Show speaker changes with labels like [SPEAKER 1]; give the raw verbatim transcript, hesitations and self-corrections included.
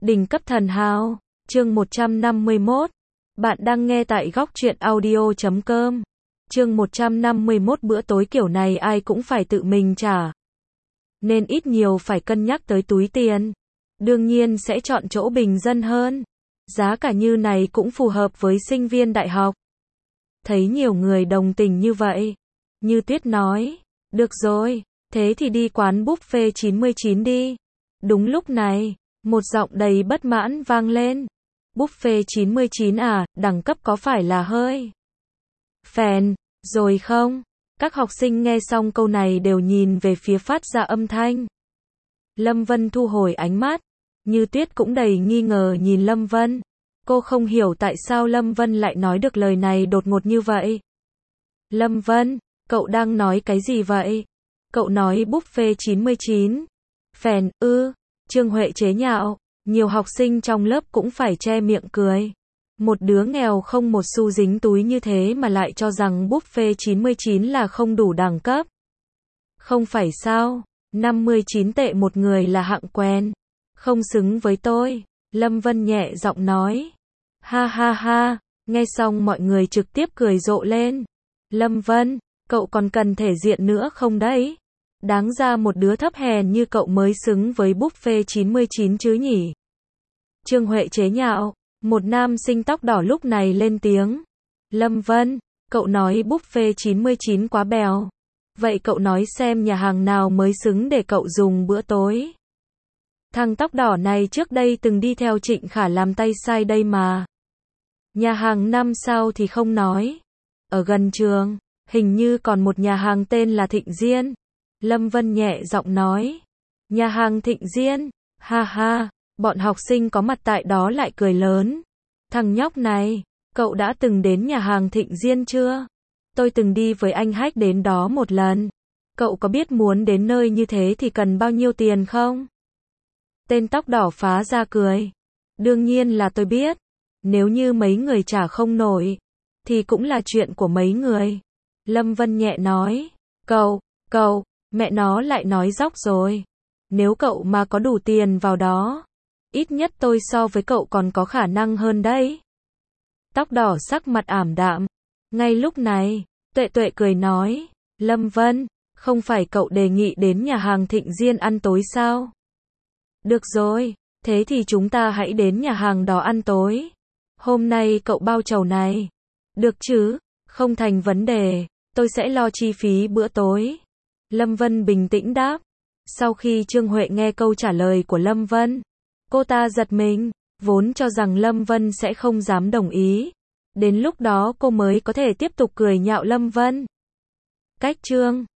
[SPEAKER 1] Đỉnh cấp thần hào, chương một trăm năm mươi mốt. Bạn đang nghe tại góc truyện audio chấm com. Chương một trăm năm mươi mốt. Bữa tối kiểu này ai cũng phải tự mình trả, nên ít nhiều phải cân nhắc tới túi tiền. Đương nhiên sẽ chọn chỗ bình dân hơn. Giá cả như này cũng phù hợp với sinh viên đại học. Thấy nhiều người đồng tình như vậy, Như Tuyết nói, được rồi, thế thì đi quán buffet chín mươi chín đi. Đúng lúc này, một giọng đầy bất mãn vang lên. Buffet chín mươi chín à, đẳng cấp có phải là hơi phèn rồi không? Các học sinh nghe xong câu này đều nhìn về phía phát ra âm thanh. Lâm Vân thu hồi ánh mắt. Như Tuyết cũng đầy nghi ngờ nhìn Lâm Vân. Cô không hiểu tại sao Lâm Vân lại nói được lời này đột ngột như vậy. Lâm Vân, cậu đang nói cái gì vậy? Cậu nói buffet chín mươi chín. Phèn, ư, Trương Huệ chế nhạo. Nhiều học sinh trong lớp cũng phải che miệng cười. Một đứa nghèo không một xu dính túi như thế mà lại cho rằng buffet chín mươi chín là không đủ đẳng cấp. Không phải sao, năm mươi chín tệ một người là hạng quen. Không xứng với tôi, Lâm Vân nhẹ giọng nói. Ha ha ha, nghe xong mọi người trực tiếp cười rộ lên. Lâm Vân, cậu còn cần thể diện nữa không đấy? Đáng ra một đứa thấp hèn như cậu mới xứng với buffet chín mươi chín chứ nhỉ? Trương Huệ chế nhạo. Một nam sinh tóc đỏ lúc này lên tiếng. Lâm Vân, cậu nói buffet chín mươi chín quá bèo. Vậy cậu nói xem nhà hàng nào mới xứng để cậu dùng bữa tối? Thằng tóc đỏ này trước đây từng đi theo Trịnh Khả làm tay sai đây mà. Nhà hàng năm sao thì không nói. Ở gần trường, hình như còn một nhà hàng tên là Thịnh Diên. Lâm Vân nhẹ giọng nói. Nhà hàng Thịnh Diên, ha ha, bọn học sinh có mặt tại đó lại cười lớn. Thằng nhóc này, cậu đã từng đến nhà hàng Thịnh Diên chưa? Tôi từng đi với anh Hách đến đó một lần. Cậu có biết muốn đến nơi như thế thì cần bao nhiêu tiền không? Tên tóc đỏ phá ra cười. Đương nhiên là tôi biết. Nếu như mấy người trả không nổi, thì cũng là chuyện của mấy người. Lâm Vân nhẹ nói. Cậu, cậu, mẹ nó lại nói dóc rồi. Nếu cậu mà có đủ tiền vào đó, ít nhất tôi so với cậu còn có khả năng hơn đấy. Tóc đỏ sắc mặt ảm đạm. Ngay lúc này, Tuệ Tuệ cười nói. Lâm Vân, không phải cậu đề nghị đến nhà hàng Thịnh Diên ăn tối sao? Được rồi, thế thì chúng ta hãy đến nhà hàng đó ăn tối. Hôm nay cậu bao chầu này. Được chứ, không thành vấn đề, tôi sẽ lo chi phí bữa tối. Lâm Vân bình tĩnh đáp. Sau khi Trương Huệ nghe câu trả lời của Lâm Vân, cô ta giật mình, vốn cho rằng Lâm Vân sẽ không dám đồng ý. Đến lúc đó cô mới có thể tiếp tục cười nhạo Lâm Vân. Cách chương